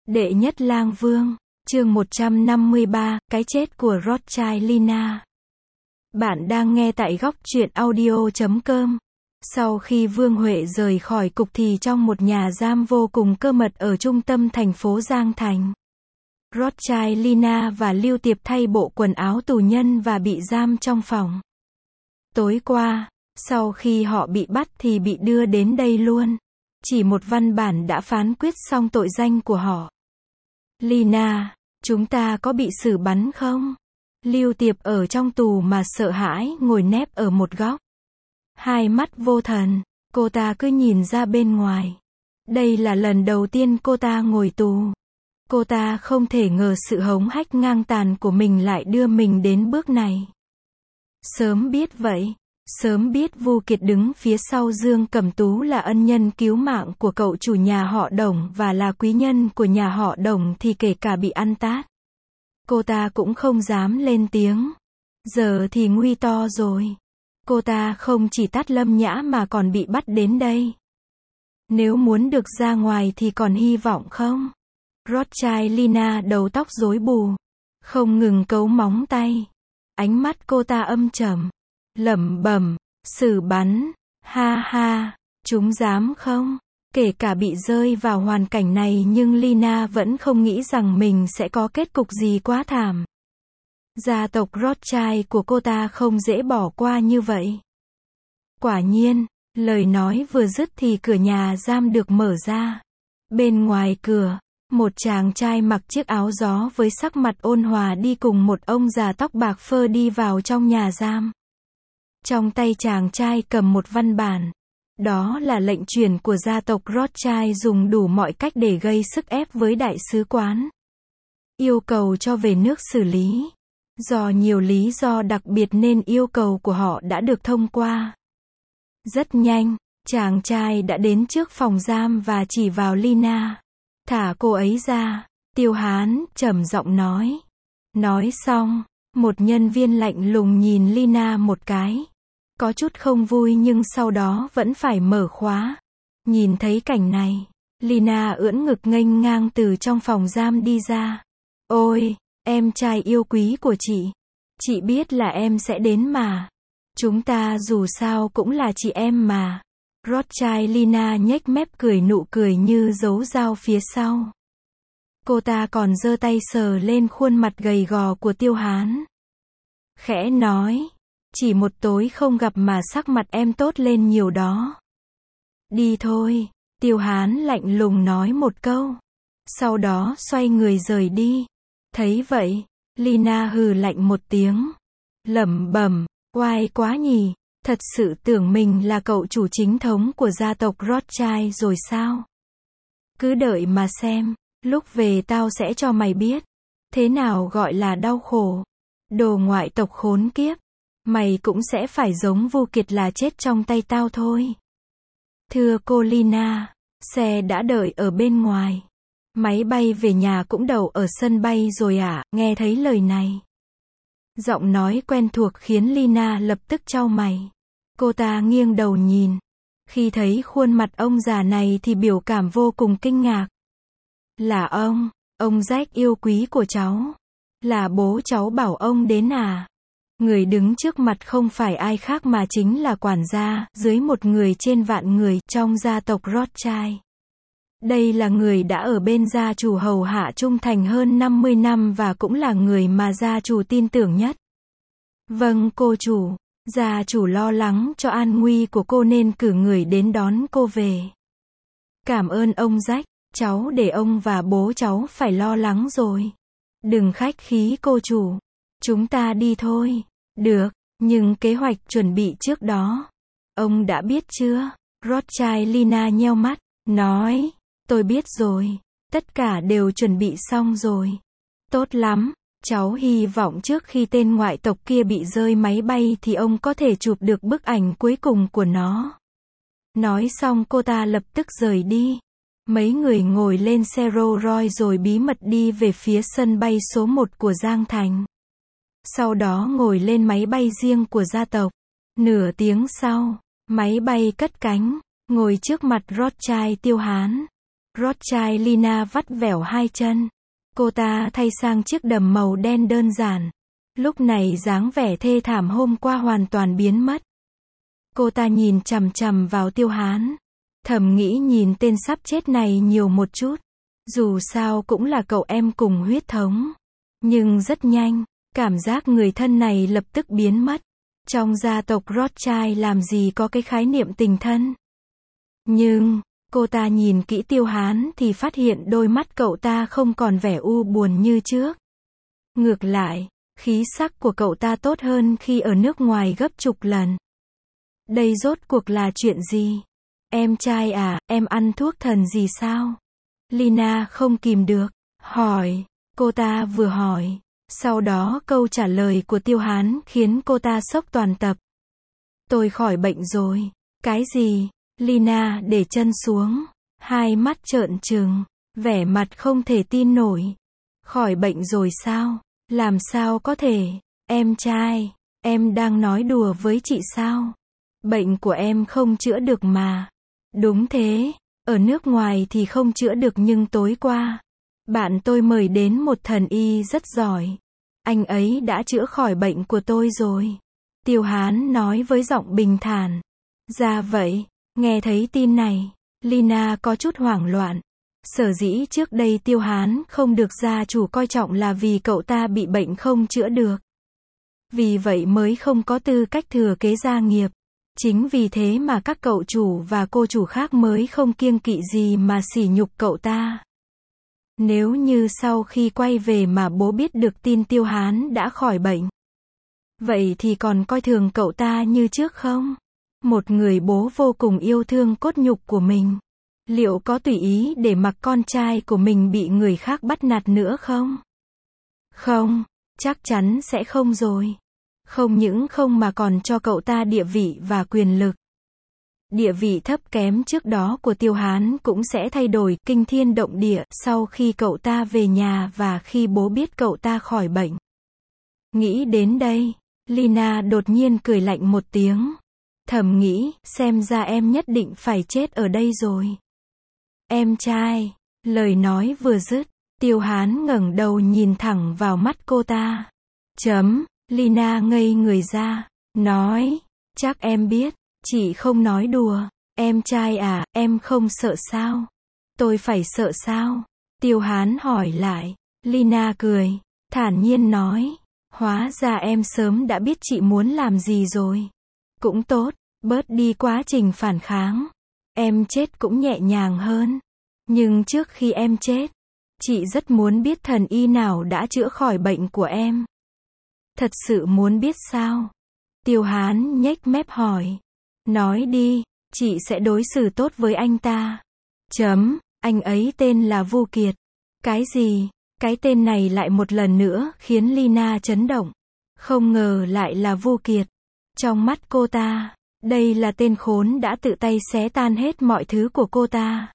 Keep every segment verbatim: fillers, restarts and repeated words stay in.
Đệ nhất lang vương, chương một trăm năm mươi ba, cái chết của Rothschild Lina. Bạn đang nghe tại góc truyện audio chấm com. Sau khi Vương Huệ rời khỏi cục thì trong một nhà giam vô cùng cơ mật ở trung tâm thành phố Giang Thành. Rothschild Lina và Lưu Tiệp thay bộ quần áo tù nhân và bị giam trong phòng. Tối qua, sau khi họ bị bắt thì bị đưa đến đây luôn. Chỉ một văn bản đã phán quyết xong tội danh của họ. Lina, chúng ta có bị xử bắn không? Lưu Tiệp ở trong tù mà sợ hãi ngồi nép ở một góc. Hai mắt vô thần, cô ta cứ nhìn ra bên ngoài. Đây là lần đầu tiên cô ta ngồi tù. Cô ta không thể ngờ sự hống hách ngang tàn của mình lại đưa mình đến bước này. Sớm biết vậy, sớm biết Vu Kiệt đứng phía sau Dương Cẩm Tú là ân nhân cứu mạng của cậu chủ nhà họ Đồng và là quý nhân của nhà họ Đồng thì kể cả bị ăn tát, cô ta cũng không dám lên tiếng. Giờ thì nguy to rồi. Cô ta không chỉ tát Lâm Nhã mà còn bị bắt đến đây. Nếu muốn được ra ngoài thì còn hy vọng không? Rothschild Lina đầu tóc rối bù, không ngừng cấu móng tay. Ánh mắt cô ta âm trầm, lẩm bẩm, xử bắn, ha ha, chúng dám không? Kể cả bị rơi vào hoàn cảnh này nhưng Lina vẫn không nghĩ rằng mình sẽ có kết cục gì quá thảm. Gia tộc Rothschild của cô ta không dễ bỏ qua như vậy. Quả nhiên, lời nói vừa dứt thì cửa nhà giam được mở ra. Bên ngoài cửa, một chàng trai mặc chiếc áo gió với sắc mặt ôn hòa đi cùng một ông già tóc bạc phơ đi vào trong nhà giam. Trong tay chàng trai cầm một văn bản. Đó là lệnh truyền của gia tộc Rothschild dùng đủ mọi cách để gây sức ép với đại sứ quán. Yêu cầu cho về nước xử lý. Do nhiều lý do đặc biệt nên yêu cầu của họ đã được thông qua. Rất nhanh, chàng trai đã đến trước phòng giam và chỉ vào Lina. Thả cô ấy ra, Tiêu Hán trầm giọng nói. Nói xong, một nhân viên lạnh lùng nhìn Lina một cái. Có chút không vui nhưng sau đó vẫn phải mở khóa. Nhìn thấy cảnh này, Lina ưỡn ngực nghênh ngang từ trong phòng giam đi ra. Ôi, em trai yêu quý của chị. Chị biết là em sẽ đến mà. Chúng ta dù sao cũng là chị em mà. Rothschild Lina nhếch mép cười nụ cười như giấu dao phía sau. Cô ta còn giơ tay sờ lên khuôn mặt gầy gò của Tiêu Hán. Khẽ nói. Chỉ một tối không gặp mà sắc mặt em tốt lên nhiều đó. Đi thôi, Tiêu Hán lạnh lùng nói một câu. Sau đó xoay người rời đi. Thấy vậy, Lina hừ lạnh một tiếng. Lẩm bẩm, oai quá nhỉ, thật sự tưởng mình là cậu chủ chính thống của gia tộc Rothschild rồi sao? Cứ đợi mà xem, lúc về tao sẽ cho mày biết. Thế nào gọi là đau khổ? Đồ ngoại tộc khốn kiếp. Mày cũng sẽ phải giống Vu Kiệt là chết trong tay tao thôi. Thưa cô Lina, xe đã đợi ở bên ngoài. Máy bay về nhà cũng đậu ở sân bay rồi ạ. Nghe thấy lời này, giọng nói quen thuộc khiến Lina lập tức chau mày. Cô ta nghiêng đầu nhìn. Khi thấy khuôn mặt ông già này thì biểu cảm vô cùng kinh ngạc. Là ông, ông Jack yêu quý của cháu. Là bố cháu bảo ông đến à? Người đứng trước mặt không phải ai khác mà chính là quản gia, dưới một người trên vạn người, trong gia tộc Rothschild. Đây là người đã ở bên gia chủ hầu hạ trung thành hơn năm mươi năm và cũng là người mà gia chủ tin tưởng nhất. Vâng cô chủ, gia chủ lo lắng cho an nguy của cô nên cử người đến đón cô về. Cảm ơn ông Jack, cháu để ông và bố cháu phải lo lắng rồi. Đừng khách khí cô chủ, chúng ta đi thôi. Được, nhưng kế hoạch chuẩn bị trước đó, ông đã biết chưa? Rothschild Lina nheo mắt, nói, tôi biết rồi, tất cả đều chuẩn bị xong rồi. Tốt lắm, cháu hy vọng trước khi tên ngoại tộc kia bị rơi máy bay thì ông có thể chụp được bức ảnh cuối cùng của nó. Nói xong cô ta lập tức rời đi. Mấy người ngồi lên xe Rolls Royce rồi bí mật đi về phía sân bay số một của Giang Thành. Sau đó ngồi lên máy bay riêng của gia tộc. Nửa tiếng sau, máy bay cất cánh, ngồi trước mặt Rothschild Tiêu Hán. Rothschild Lina vắt vẻo hai chân. Cô ta thay sang chiếc đầm màu đen đơn giản. Lúc này dáng vẻ thê thảm hôm qua hoàn toàn biến mất. Cô ta nhìn chằm chằm vào Tiêu Hán. Thầm nghĩ nhìn tên sắp chết này nhiều một chút. Dù sao cũng là cậu em cùng huyết thống. Nhưng rất nhanh, cảm giác người thân này lập tức biến mất. Trong gia tộc Rothschild làm gì có cái khái niệm tình thân. Nhưng, cô ta nhìn kỹ Tiêu Hán thì phát hiện đôi mắt cậu ta không còn vẻ u buồn như trước. Ngược lại, khí sắc của cậu ta tốt hơn khi ở nước ngoài gấp chục lần. Đây rốt cuộc là chuyện gì? Em trai à, em ăn thuốc thần gì sao? Lina không kìm được, hỏi. Cô ta vừa hỏi, sau đó câu trả lời của Tiêu Hán khiến cô ta sốc toàn tập. Tôi khỏi bệnh rồi. Cái gì? Lina để chân xuống, hai mắt trợn trừng, vẻ mặt không thể tin nổi. Khỏi bệnh rồi sao? Làm sao có thể? Em trai, em đang nói đùa với chị sao? Bệnh của em không chữa được mà. Đúng thế, ở nước ngoài thì không chữa được nhưng tối qua, bạn tôi mời đến một thần y rất giỏi. Anh ấy đã chữa khỏi bệnh của tôi rồi. Tiêu Hán nói với giọng bình thản. Ra vậy, nghe thấy tin này, Lina có chút hoảng loạn. Sở dĩ trước đây Tiêu Hán không được gia chủ coi trọng là vì cậu ta bị bệnh không chữa được. Vì vậy mới không có tư cách thừa kế gia nghiệp. Chính vì thế mà các cậu chủ và cô chủ khác mới không kiêng kỵ gì mà sỉ nhục cậu ta. Nếu như sau khi quay về mà bố biết được tin Tiêu Hán đã khỏi bệnh, vậy thì còn coi thường cậu ta như trước không? Một người bố vô cùng yêu thương cốt nhục của mình, liệu có tùy ý để mặc con trai của mình bị người khác bắt nạt nữa không? Không, chắc chắn sẽ không rồi. Không những không mà còn cho cậu ta địa vị và quyền lực. Địa vị thấp kém trước đó của Tiêu Hán cũng sẽ thay đổi kinh thiên động địa sau khi cậu ta về nhà và khi bố biết cậu ta khỏi bệnh. Nghĩ đến đây, Lina đột nhiên cười lạnh một tiếng. Thầm nghĩ, xem ra em nhất định phải chết ở đây rồi. Em trai, lời nói vừa dứt, Tiêu Hán ngẩng đầu nhìn thẳng vào mắt cô ta. Chấm, Lina ngây người ra, nói, chắc em biết, chị không nói đùa. Em trai à, em không sợ sao? Tôi phải sợ sao? Tiêu Hán hỏi lại. Lina cười, thản nhiên nói, hóa ra em sớm đã biết chị muốn làm gì rồi. Cũng tốt, bớt đi quá trình phản kháng. Em chết cũng nhẹ nhàng hơn. Nhưng trước khi em chết, chị rất muốn biết thần y nào đã chữa khỏi bệnh của em. Thật sự muốn biết sao? Tiêu Hán nhếch mép hỏi. Nói đi, chị sẽ đối xử tốt với anh ta. Chấm, anh ấy tên là Vu Kiệt. Cái gì? Cái tên này lại một lần nữa khiến Lina chấn động. Không ngờ lại là Vu Kiệt. Trong mắt cô ta, đây là tên khốn đã tự tay xé tan hết mọi thứ của cô ta.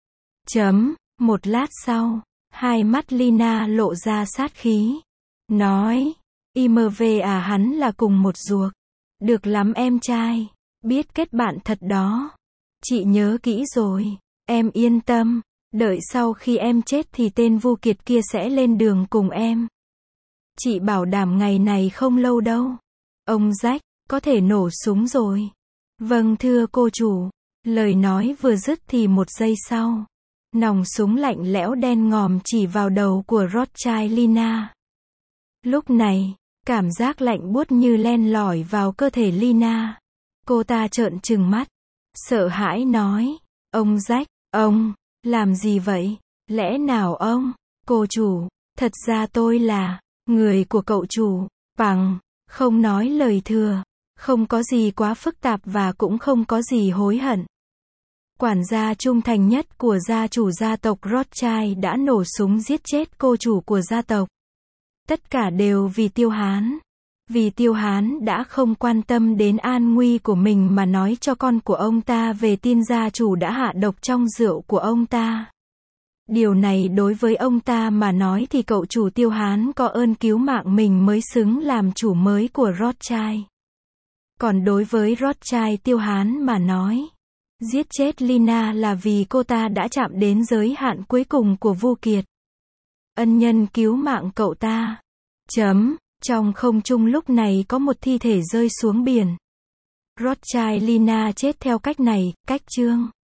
Chấm, một lát sau, hai mắt Lina lộ ra sát khí. Nói, i em vê à, hắn là cùng một ruột. Được lắm em trai, biết kết bạn thật đó. Chị nhớ kỹ rồi, em yên tâm, đợi sau khi em chết thì tên Vu Kiệt kia sẽ lên đường cùng em. Chị bảo đảm ngày này không lâu đâu. Ông Jack, có thể nổ súng rồi. Vâng thưa cô chủ. Lời nói vừa dứt thì một giây sau, nòng súng lạnh lẽo đen ngòm chỉ vào đầu của Rothschild Lina. Lúc này, cảm giác lạnh buốt như len lỏi vào cơ thể Lina. Cô ta trợn trừng mắt, sợ hãi nói, ông Jack, ông, làm gì vậy? Lẽ nào ông, cô chủ, thật ra tôi là, người của cậu chủ, bằng, không nói lời thừa, không có gì quá phức tạp và cũng không có gì hối hận. Quản gia trung thành nhất của gia chủ gia tộc Rothschild đã nổ súng giết chết cô chủ của gia tộc. Tất cả đều vì Tiêu Hán. Vì Tiêu Hán đã không quan tâm đến an nguy của mình mà nói cho con của ông ta về tin gia chủ đã hạ độc trong rượu của ông ta. Điều này đối với ông ta mà nói thì cậu chủ Tiêu Hán có ơn cứu mạng mình mới xứng làm chủ mới của Rothschild. Còn đối với Rothschild Tiêu Hán mà nói, Giết chết Lina là vì cô ta đã chạm đến giới hạn cuối cùng của Vu Kiệt. Ân nhân cứu mạng cậu ta. Chấm. Trong không trung lúc này có một thi thể rơi xuống biển. Rothschild Lina chết theo cách này, cách chương.